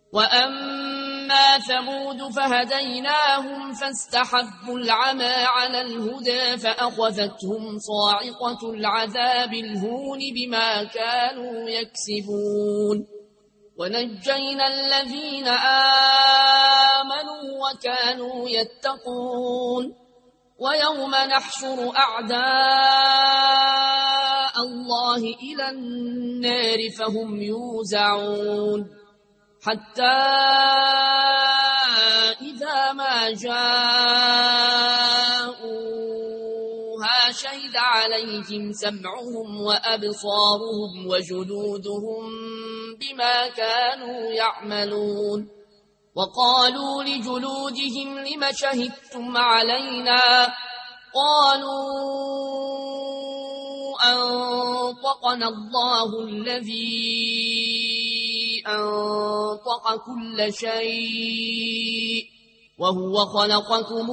وأما ثمود فهديناهم فاستحبوا العمى على الهدى فأخذتهم صاعقة العذاب الهون بما كانوا يكسبون ونجينا الذين آمنوا وكانوا يتقون ويوم نحشر أعداء الله إلى النار فهم يوزعون حتى إذا ما جاءوها شهد عليهم سمعهم وأبصارهم وجلودهم بما كانوا يعملون وقالوا لجلودهم لم شهدتم علينا قالوا أنطقنا الله الذي أنطق كل شيء وهو خلقكم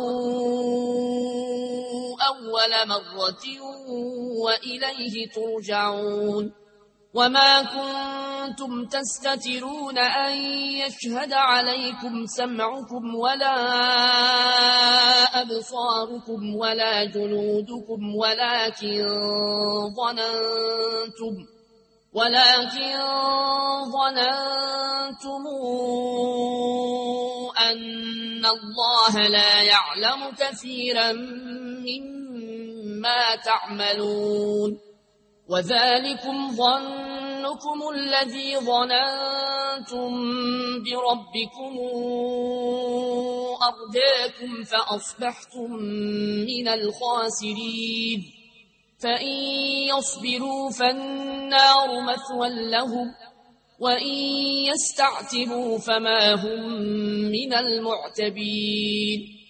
أول مرة وإليه ترجعون وما كنتم تستترون أن يشهد عليكم سمعكم ولا أبصاركم ولا جلودكم ولكن ظننتم أن الله لا يعلم كثيرا مما تعملون وذلكم ظنكم الذي ظننتم بربكم أرداكم فأصبحتم من الخاسرين فإن يصبروا فالنار مثوى لهم وإن يستعتبوا فما هم من المعتبين